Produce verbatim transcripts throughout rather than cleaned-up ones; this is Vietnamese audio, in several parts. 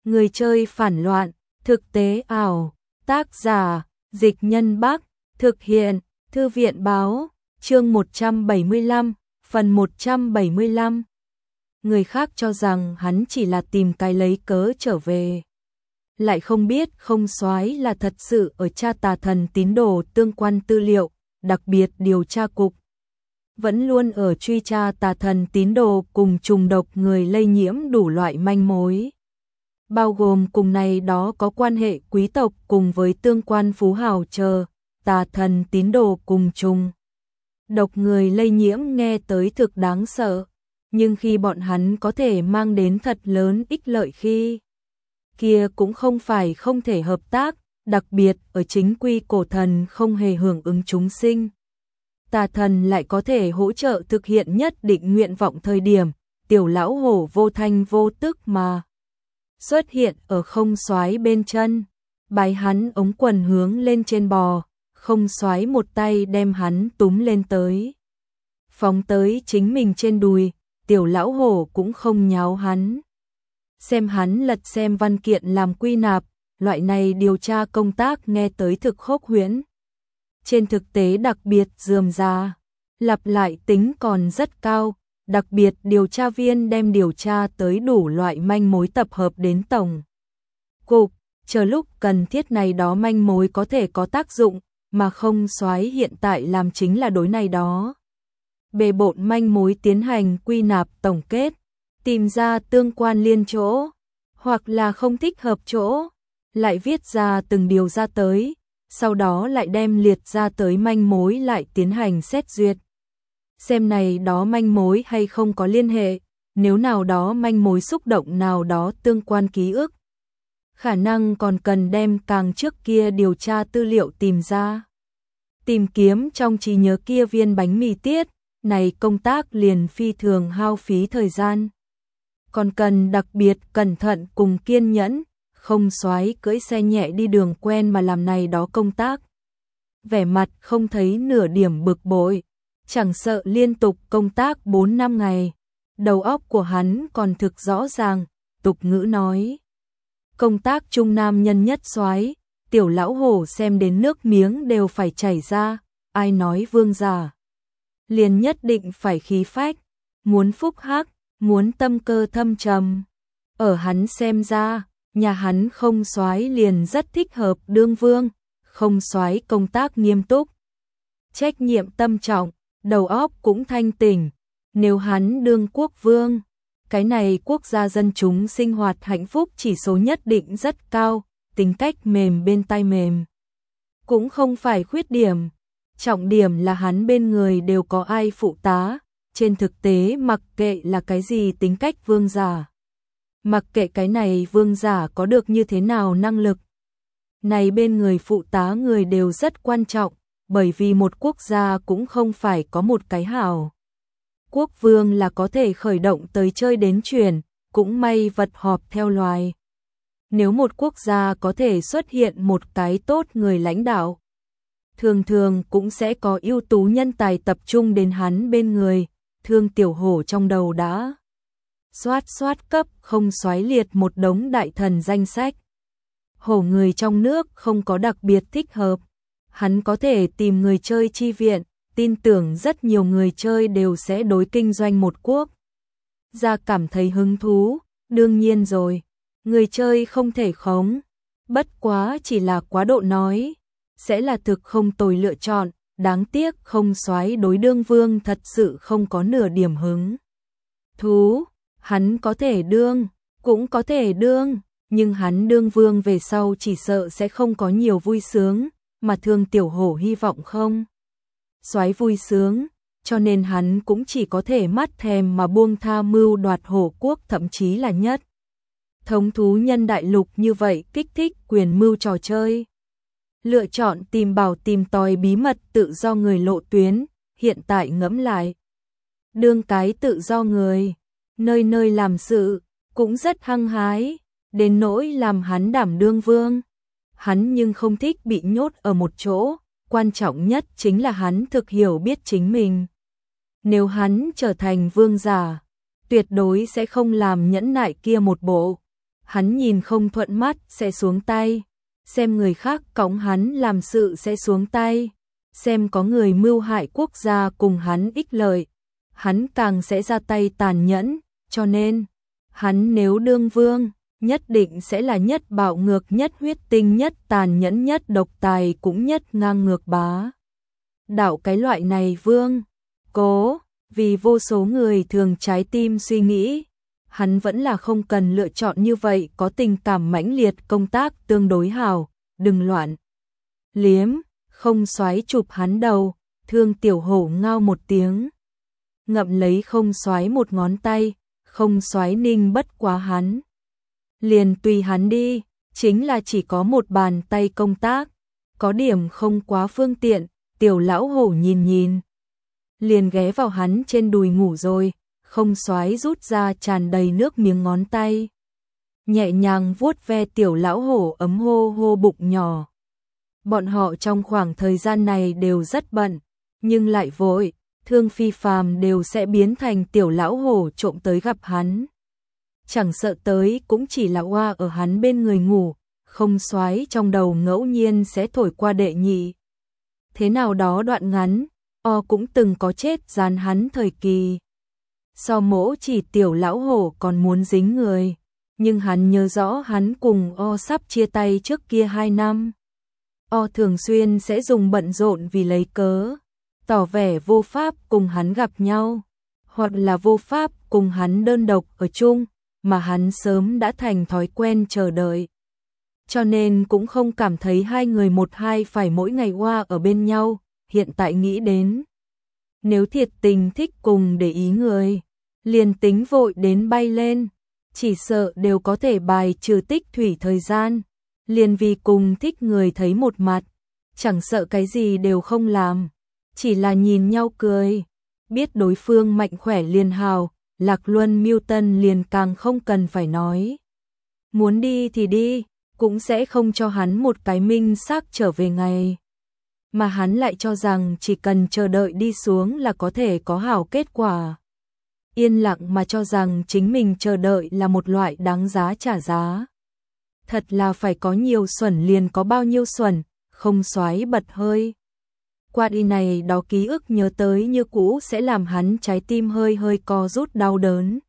Người chơi phản loạn, thực tế ảo, tác giả, Dịch Nhân Bắc, thực hiện, Thư viện báo, chương một trăm bảy mươi lăm, phần một trăm bảy mươi lăm. Người khác cho rằng hắn chỉ là tìm cái lấy cớ trở về. Lại không biết không soái là thật sự ở tra tà thần tín đồ tương quan tư liệu, đặc biệt điều tra cục. Vẫn luôn ở truy tra tà thần tín đồ cùng trùng độc người lây nhiễm đủ loại manh mối. Bao gồm cùng này đó có quan hệ quý tộc cùng với tương quan phú hào chờ, tà thần tín đồ cùng trùng. Độc người lây nhiễm nghe tới thực đáng sợ, nhưng khi bọn hắn có thể mang đến thật lớn ích lợi khi kia cũng không phải không thể hợp tác, đặc biệt ở chính quy cổ thần không hề hưởng ứng chúng sinh. Tà thần lại có thể hỗ trợ thực hiện nhất định nguyện vọng thời điểm, tiểu lão hổ vô thanh vô tức mà xuất hiện ở không soái bên chân, bái hắn ống quần hướng lên trên bò, không soái một tay đem hắn túm lên tới. Phóng tới chính mình trên đùi, tiểu lão hổ cũng không nháo hắn. Xem hắn lật xem văn kiện làm quy nạp, loại này điều tra công tác nghe tới thực khốc huyễn. Trên thực tế đặc biệt rườm rà, lặp lại tính còn rất cao, đặc biệt điều tra viên đem điều tra tới đủ loại manh mối tập hợp đến tổng cục, chờ lúc cần thiết này đó manh mối có thể có tác dụng, mà không soái hiện tại làm chính là đối này đó. Bề bộn manh mối tiến hành quy nạp tổng kết, tìm ra tương quan liên chỗ, hoặc là không thích hợp chỗ, lại viết ra từng điều ra tới, sau đó lại đem liệt ra tới manh mối lại tiến hành xét duyệt. Xem này đó manh mối hay không có liên hệ, nếu nào đó manh mối xúc động nào đó tương quan ký ức. Khả năng còn cần đem càng trước kia điều tra tư liệu tìm ra. Tìm kiếm trong trí nhớ kia viên bánh mì tiết, này công tác liền phi thường hao phí thời gian. Còn cần đặc biệt cẩn thận cùng kiên nhẫn, không soái cưỡi xe nhẹ đi đường quen mà làm này đó công tác. Vẻ mặt không thấy nửa điểm bực bội, chẳng sợ liên tục công tác bốn năm ngày. Đầu óc của hắn còn thực rõ ràng, tục ngữ nói. Công tác trung nam nhân nhất soái, tiểu lão hổ xem đến nước miếng đều phải chảy ra, ai nói vương giả. Liền nhất định phải khí phách, muốn phúc hắc, muốn tâm cơ thâm trầm. Ở hắn xem ra, nhà hắn không soái liền rất thích hợp đương vương, không soái công tác nghiêm túc. Trách nhiệm tâm trọng, đầu óc cũng thanh tỉnh, nếu hắn đương quốc vương, cái này quốc gia dân chúng sinh hoạt hạnh phúc chỉ số nhất định rất cao, tính cách mềm bên tai mềm. Cũng không phải khuyết điểm, trọng điểm là hắn bên người đều có ai phụ tá, trên thực tế mặc kệ là cái gì tính cách vương giả. Mặc kệ cái này vương giả có được như thế nào năng lực. Này bên người phụ tá người đều rất quan trọng, bởi vì một quốc gia cũng không phải có một cái hảo. Quốc vương là có thể khởi động tới chơi đến chuyển, cũng may vật họp theo loài. Nếu một quốc gia có thể xuất hiện một cái tốt người lãnh đạo, thường thường cũng sẽ có ưu tú nhân tài tập trung đến hắn bên người, Thương tiểu hổ trong đầu đã xoát xoát cấp không soái liệt một đống đại thần danh sách. Hổ người trong nước không có đặc biệt thích hợp, hắn có thể tìm người chơi chi viện, tin tưởng rất nhiều người chơi đều sẽ đối kinh doanh một quốc gia cảm thấy hứng thú, đương nhiên rồi, người chơi không thể khống, bất quá chỉ là quá độ nói, sẽ là thực không tồi lựa chọn, đáng tiếc không soái đối đương vương thật sự không có nửa điểm hứng thú, hắn có thể đương, cũng có thể đương, nhưng hắn đương vương về sau chỉ sợ sẽ không có nhiều vui sướng, mà Thương tiểu hổ hy vọng không soái vui sướng, cho nên hắn cũng chỉ có thể mắt thèm mà buông tha mưu đoạt hổ quốc, thậm chí là nhất thống thú nhân đại lục như vậy kích thích quyền mưu trò chơi. Lựa chọn tìm bảo tìm tòi bí mật tự do người lộ tuyến, hiện tại ngẫm lại. Đương cái tự do người, nơi nơi làm sự, cũng rất hăng hái, đến nỗi làm hắn đảm đương vương. Hắn nhưng không thích bị nhốt ở một chỗ, quan trọng nhất chính là hắn thực hiểu biết chính mình. Nếu hắn trở thành vương giả, tuyệt đối sẽ không làm nhẫn nại kia một bộ. hắn nhìn không thuận mắt sẽ xuống tay, xem người khác cõng hắn làm sự sẽ xuống tay, xem có người mưu hại quốc gia cùng hắn ích lợi, hắn càng sẽ ra tay tàn nhẫn, cho nên, hắn nếu đương vương, nhất định sẽ là nhất bạo ngược nhất huyết tinh nhất tàn nhẫn nhất độc tài cũng nhất ngang ngược bá. Đạo cái loại này vương, cố, vì vô số người thường trái tim suy nghĩ, hắn vẫn là không cần lựa chọn như vậy có tình cảm mãnh liệt công tác tương đối hảo, đừng loạn. Liếm, không xoái chụp hắn đầu, Thương Tiểu Hổ ngao một tiếng. Ngậm lấy không xoái một ngón tay, không xoái ninh bất quá hắn. Liền tùy hắn đi, chính là chỉ có một bàn tay công tác, có điểm không quá phương tiện, Tiểu Lão Hổ nhìn nhìn. Liền ghé vào hắn trên đùi ngủ rồi, không xoái rút ra tràn đầy nước miếng ngón tay. Nhẹ nhàng vuốt ve Tiểu Lão Hổ ấm hô hô bụng nhỏ. Bọn họ trong khoảng thời gian này đều rất bận, nhưng lại vội, Thương Phi Phàm đều sẽ biến thành Tiểu Lão Hổ trộm tới gặp hắn. Chẳng sợ tới cũng chỉ là oa ở hắn bên người ngủ, không xoái trong đầu ngẫu nhiên sẽ thổi qua đệ nhị. Thế nào đó đoạn ngắn, o cũng từng có chết dán hắn thời kỳ. So mỗ chỉ Tiểu Lão Hổ còn muốn dính người, nhưng hắn nhớ rõ hắn cùng o sắp chia tay trước kia hai năm. O thường xuyên sẽ dùng bận rộn vì lấy cớ, tỏ vẻ vô pháp cùng hắn gặp nhau, hoặc là vô pháp cùng hắn đơn độc ở chung, mà hắn sớm đã thành thói quen chờ đợi. Cho nên cũng không cảm thấy hai người một hai phải mỗi ngày qua ở bên nhau, hiện tại nghĩ đến. Nếu thiệt tình thích cùng để ý người, liền tính vội đến bay lên, chỉ sợ đều có thể bài trừ tích thủy thời gian, liền vì cùng thích người thấy một mặt, chẳng sợ cái gì đều không làm, chỉ là nhìn nhau cười, biết đối phương mạnh khỏe liền hào, Lạc Luân Miêu Tân liền càng không cần phải nói. Muốn đi thì đi, cũng sẽ không cho hắn một cái minh xác trở về ngày. Mà hắn lại cho rằng chỉ cần chờ đợi đi xuống là có thể có hảo kết quả. Yên lặng mà cho rằng chính mình chờ đợi là một loại đáng giá trả giá. Thật là phải có nhiều xuẩn liền có bao nhiêu xuẩn, không xoái bật hơi. Qua đi này đó ký ức nhớ tới như cũ sẽ làm hắn trái tim hơi hơi co rút đau đớn.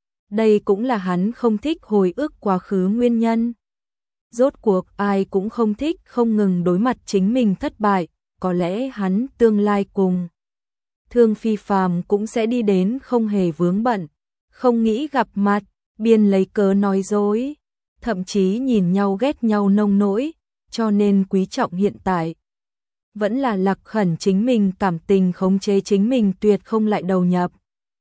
Đây cũng là hắn không thích hồi ức quá khứ nguyên nhân. Rốt cuộc ai cũng không thích không ngừng đối mặt chính mình thất bại, có lẽ hắn tương lai cùng. Thương Phi Phàm cũng sẽ đi đến không hề vướng bận, không nghĩ gặp mặt, biên lấy cớ nói dối, thậm chí nhìn nhau ghét nhau nông nỗi, cho nên quý trọng hiện tại. Vẫn là Lạc Khẩn chính mình cảm tình khống chế chính mình tuyệt không lại đầu nhập.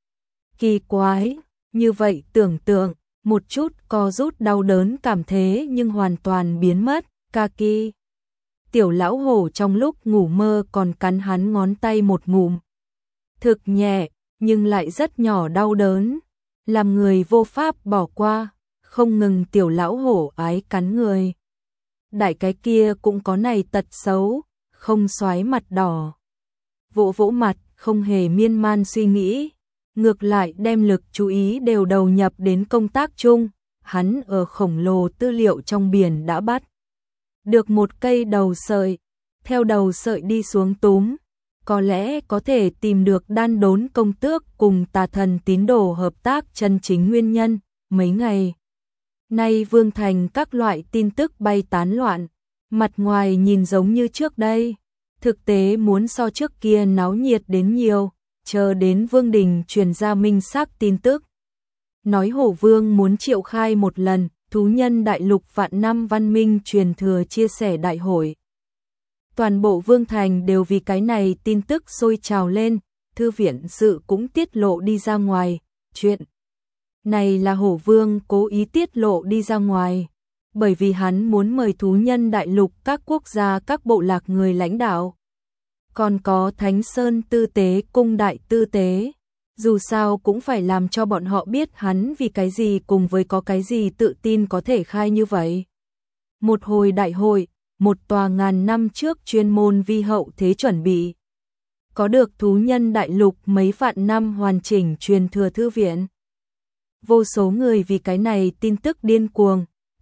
Kỳ quái, như vậy tưởng tượng, một chút co rút đau đớn cảm thế nhưng hoàn toàn biến mất, Kaki. Tiểu Lão Hổ trong lúc ngủ mơ còn cắn hắn ngón tay một ngụm. Thực nhẹ, nhưng lại rất nhỏ đau đớn, làm người vô pháp bỏ qua, không ngừng Tiểu Lão Hổ ái cắn người. Đại cái kia cũng có này tật xấu, không xoái mặt đỏ. Vỗ vỗ mặt, không hề miên man suy nghĩ, ngược lại đem lực chú ý đều đầu nhập đến công tác chung, hắn ở khổng lồ tư liệu trong biển đã bắt được một cây đầu sợi, theo đầu sợi đi xuống túm, có lẽ có thể tìm được đan đốn công tước cùng tà thần tín đồ hợp tác chân chính nguyên nhân. Mấy ngày nay Vương Thành các loại tin tức bay tán loạn, mặt ngoài nhìn giống như trước đây, thực tế muốn so trước kia náo nhiệt đến nhiều, chờ đến Vương Đình truyền ra minh xác tin tức. Nói Hổ Vương muốn triệu khai một lần, thú nhân đại lục vạn năm văn minh truyền thừa chia sẻ đại hội. Toàn bộ Vương Thành đều vì cái này tin tức sôi trào lên, thư viện sự cũng tiết lộ đi ra ngoài, chuyện này là Hổ Vương cố ý tiết lộ đi ra ngoài, bởi vì hắn muốn mời thú nhân đại lục các quốc gia các bộ lạc người lãnh đạo. Còn có Thánh Sơn tư tế cung đại tư tế, dù sao cũng phải làm cho bọn họ biết hắn vì cái gì cùng với có cái gì tự tin có thể khai như vậy. Một hồi đại hội, một tòa ngàn năm trước chuyên môn vi hậu thế chuẩn bị. Có được thú nhân đại lục mấy vạn năm hoàn chỉnh truyền thừa thư viện. Vô số người vì cái này tin tức điên cuồng,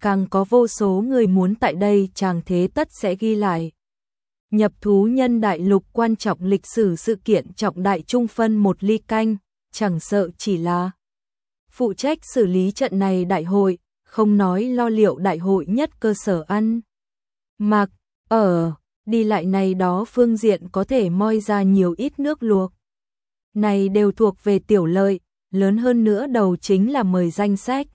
càng có vô số người muốn tại đây chàng thế tất sẽ ghi lại. Nhập thú nhân đại lục quan trọng lịch sử sự kiện trọng đại trung phân một ly canh, chẳng sợ chỉ là phụ trách xử lý trận này đại hội, không nói lo liệu đại hội nhất cơ sở ăn. Mặc, ở, đi lại này đó phương diện có thể moi ra nhiều ít nước luộc. Này đều thuộc về tiểu lợi, lớn hơn nữa đầu chính là mời danh sách.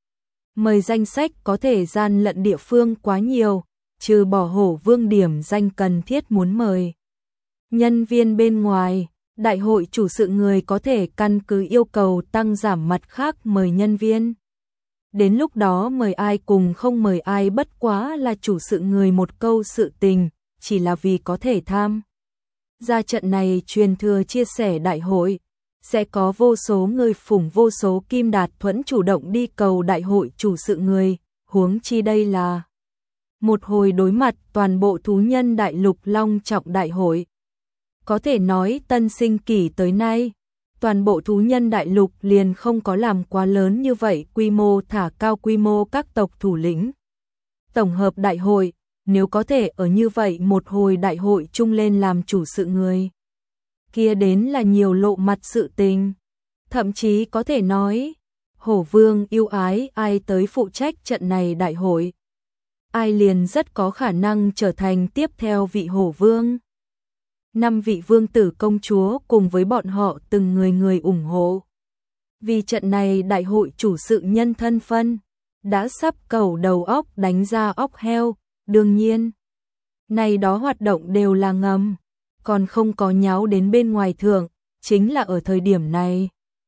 Mời danh sách có thể gian lận địa phương quá nhiều, trừ bỏ Hổ Vương điểm danh cần thiết muốn mời nhân viên bên ngoài, đại hội chủ sự người có thể căn cứ yêu cầu tăng giảm mặt khác mời nhân viên. Đến lúc đó mời ai cùng không mời ai bất quá là chủ sự người một câu sự tình, chỉ là vì có thể tham. Ra trận này truyền thừa chia sẻ đại hội, sẽ có vô số người phủng vô số kim đạt thuẫn chủ động đi cầu đại hội chủ sự người, huống chi đây là một hồi đối mặt toàn bộ thú nhân đại lục long trọng đại hội. Có thể nói tân sinh kỷ tới nay, toàn bộ thú nhân đại lục liền không có làm quá lớn như vậy quy mô thả cao quy mô các tộc thủ lĩnh. Tổng hợp đại hội, nếu có thể ở như vậy một hồi đại hội chung lên làm chủ sự người, kia đến là nhiều lộ mặt sự tình. Thậm chí có thể nói, Hổ Vương yêu ái ai tới phụ trách trận này đại hội, ai liền rất có khả năng trở thành tiếp theo vị Hổ Vương. Năm vị vương tử công chúa cùng với bọn họ từng người người ủng hộ. Vì trận này đại hội chủ sự nhân thân phân, đã sắp cầu đầu óc đánh ra óc heo, đương nhiên. Này đó hoạt động đều là ngầm, còn không có nháo đến bên ngoài thượng, chính là ở thời điểm này.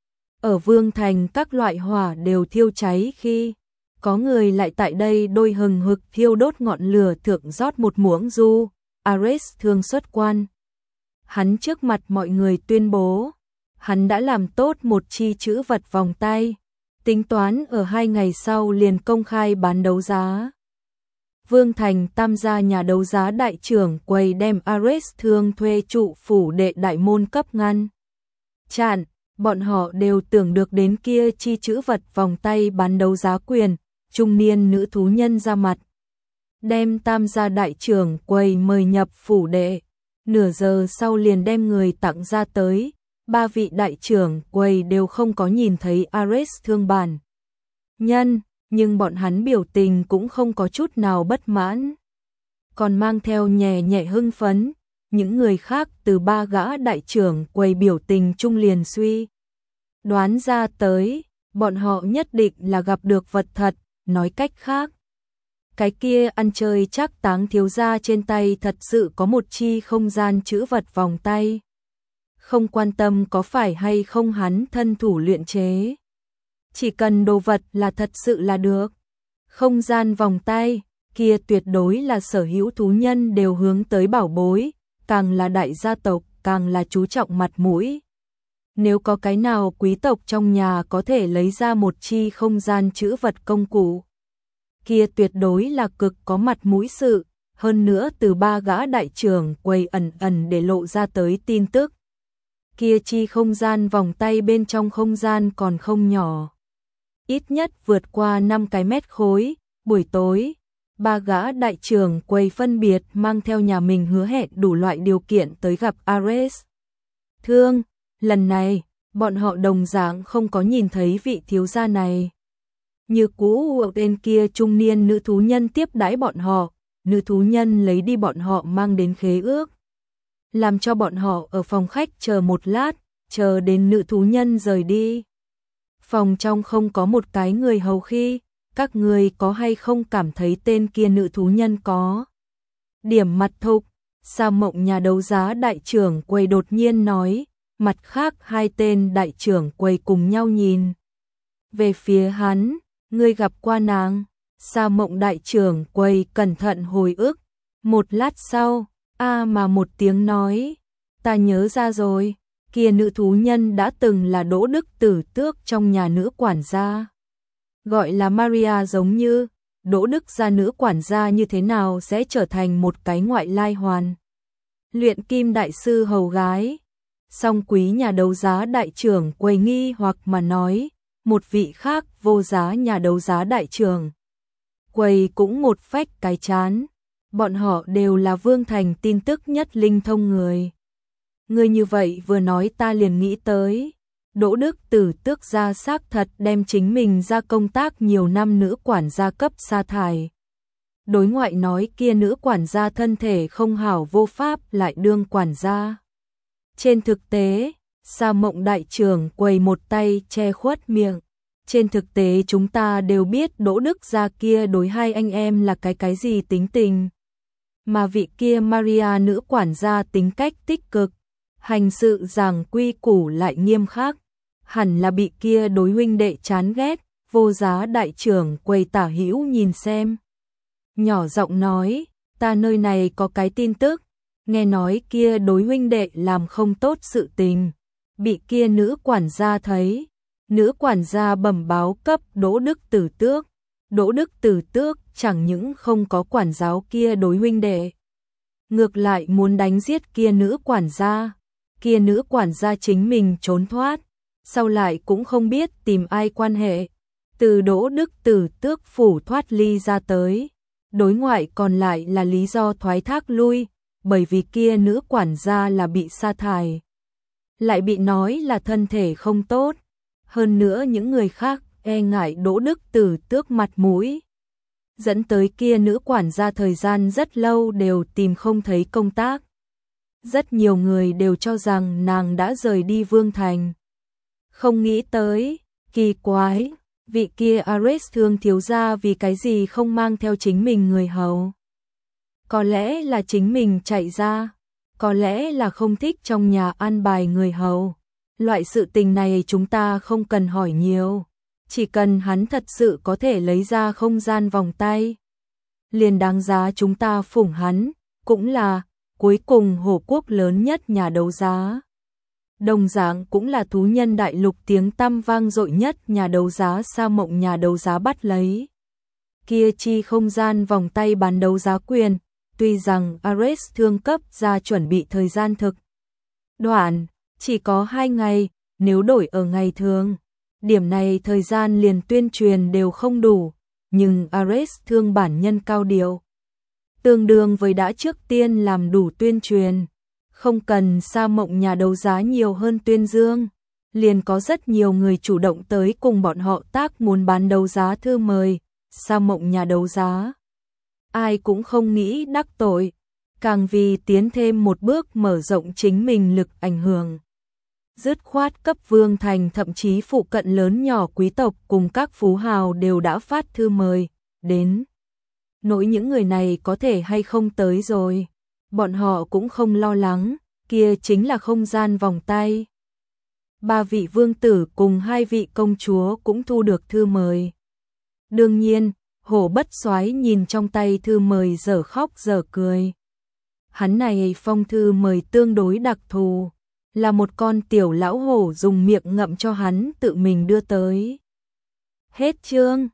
Ở Vương Thành các loại hỏa đều thiêu cháy khi có người lại tại đây đôi hừng hực thiêu đốt ngọn lửa thượng rót một muỗng du, Ares thương xuất quan. Hắn trước mặt mọi người tuyên bố, hắn đã làm tốt một chi chữ vật vòng tay, tính toán ở hai ngày sau liền công khai bán đấu giá. Vương Thành tam gia nhà đấu giá đại trưởng quầy đem Ares thương thuê trụ phủ đệ đại môn cấp ngăn chặn, bọn họ đều tưởng được đến kia chi chữ vật vòng tay bán đấu giá quyền, trung niên nữ thú nhân ra mặt. Đem tam gia đại trưởng quầy mời nhập phủ đệ, nửa giờ sau liền đem người tặng ra tới, ba vị đại trưởng quầy đều không có nhìn thấy Ares thương bản nhân, nhưng bọn hắn biểu tình cũng không có chút nào bất mãn, còn mang theo nhẹ nhẹ hưng phấn. Những người khác từ ba gã đại trưởng quầy biểu tình trung liền suy đoán ra tới, bọn họ nhất định là gặp được vật thật, nói cách khác. Cái kia ăn chơi chắc táng thiếu gia trên tay thật sự có một chi không gian chữ vật vòng tay. Không quan tâm có phải hay không hắn thân thủ luyện chế. Chỉ cần đồ vật là thật sự là được. Không gian vòng tay, kia tuyệt đối là sở hữu thú nhân đều hướng tới bảo bối, càng là đại gia tộc, càng là chú trọng mặt mũi. Nếu có cái nào quý tộc trong nhà có thể lấy ra một chi không gian chữ vật công cụ, kia tuyệt đối là cực có mặt mũi sự, hơn nữa từ ba gã đại trưởng quầy ẩn ẩn để lộ ra tới tin tức. Kia chi không gian vòng tay bên trong không gian còn không nhỏ, ít nhất vượt qua năm cái mét khối. Buổi tối, ba gã đại trưởng quầy phân biệt mang theo nhà mình hứa hẹn đủ loại điều kiện tới gặp Ares thương. Lần này, bọn họ đồng dạng không có nhìn thấy vị thiếu gia này. Như cũ tên kia trung niên nữ thú nhân tiếp đãi bọn họ, nữ thú nhân lấy đi bọn họ mang đến khế ước, làm cho bọn họ ở phòng khách chờ một lát, chờ đến nữ thú nhân rời đi. Phòng trong không có một cái người hầu khi, các người có hay không cảm thấy tên kia nữ thú nhân có điểm mặt thục? Sa Mộng nhà đấu giá đại trưởng quầy đột nhiên nói, mặt khác hai tên đại trưởng quầy cùng nhau nhìn về phía hắn. Ngươi gặp qua nàng? Sa Mộng đại trưởng quầy cẩn thận hồi ức, một lát sau, a mà một tiếng nói, ta nhớ ra rồi, kia nữ thú nhân đã từng là Đỗ Đức Tử Tước trong nhà nữ quản gia. Gọi là Maria giống như, Đỗ Đức gia nữ quản gia như thế nào sẽ trở thành một cái ngoại lai hoàn luyện kim đại sư hầu gái? Song quý nhà đấu giá đại trưởng quầy nghi hoặc mà nói, một vị khác vô giá nhà đấu giá đại trưởng Quầy cũng một phách cái chán. Bọn họ đều là Vương Thành tin tức nhất linh thông người. Người như vậy vừa nói ta liền nghĩ tới. Đỗ Đức Tử Tước gia xác thật đem chính mình ra công tác nhiều năm nữ quản gia cấp sa thải. Đối ngoại nói kia nữ quản gia thân thể không hảo vô pháp lại đương quản gia. Trên thực tế, Sa Mộng đại trưởng quầy một tay che khuất miệng. Trên thực tế chúng ta đều biết Đỗ Đức gia kia đối hai anh em là cái cái gì tính tình. Mà vị kia Maria nữ quản gia tính cách tích cực, hành sự giảng quy củ lại nghiêm khắc, hẳn là bị kia đối huynh đệ chán ghét. Vô Giá đại trưởng quầy tả hữu nhìn xem, nhỏ giọng nói, ta nơi này có cái tin tức, nghe nói kia đối huynh đệ làm không tốt sự tình, bị kia nữ quản gia thấy. Nữ quản gia bẩm báo cấp Đỗ Đức Tử Tước. Đỗ Đức Tử Tước chẳng những không có quản giáo kia đối huynh đệ, ngược lại muốn đánh giết kia nữ quản gia. Kia nữ quản gia chính mình trốn thoát, sau lại cũng không biết tìm ai quan hệ, từ Đỗ Đức Tử Tước phủ thoát ly ra tới. Đối ngoại còn lại là lý do thoái thác lui, bởi vì kia nữ quản gia là bị sa thải, lại bị nói là thân thể không tốt. Hơn nữa những người khác e ngại Đỗ Đức Tử Tước mặt mũi, dẫn tới kia nữ quản gia thời gian rất lâu đều tìm không thấy công tác. Rất nhiều người đều cho rằng nàng đã rời đi Vương Thành. Không nghĩ tới, kỳ quái, vị kia Ares thương thiếu gia vì cái gì không mang theo chính mình người hầu. Có lẽ là chính mình chạy ra, có lẽ là không thích trong nhà an bài người hầu. Loại sự tình này chúng ta không cần hỏi nhiều, chỉ cần hắn thật sự có thể lấy ra không gian vòng tay, liền đáng giá chúng ta phủng hắn. Cũng là cuối cùng Hổ Quốc lớn nhất nhà đấu giá, đồng dạng cũng là thú nhân đại lục tiếng tăm vang dội nhất nhà đấu giá Sa Mộng nhà đấu giá bắt lấy kia chi không gian vòng tay bán đấu giá quyền. Tuy rằng Ares thương cấp ra chuẩn bị thời gian thực đoạn, chỉ có hai ngày, nếu đổi ở ngày thường, điểm này thời gian liền tuyên truyền đều không đủ, nhưng Ares thương bản nhân cao điệu, tương đương với đã trước tiên làm đủ tuyên truyền, không cần Sa Mộng nhà đấu giá nhiều hơn tuyên dương, liền có rất nhiều người chủ động tới cùng bọn họ tác muốn bán đấu giá thư mời. Sa Mộng nhà đấu giá, ai cũng không nghĩ đắc tội, càng vì tiến thêm một bước mở rộng chính mình lực ảnh hưởng. Dứt khoát cấp Vương Thành thậm chí phụ cận lớn nhỏ quý tộc cùng các phú hào đều đã phát thư mời đến. Nỗi những người này có thể hay không tới rồi, bọn họ cũng không lo lắng, kia chính là không gian vòng tay. Ba vị vương tử cùng hai vị công chúa cũng thu được thư mời. Đương nhiên, Hổ Bất Soái nhìn trong tay thư mời dở khóc dở cười. Hắn này phong thư mời tương đối đặc thù, là một con tiểu lão hổ dùng miệng ngậm cho hắn tự mình đưa tới. Hết chương.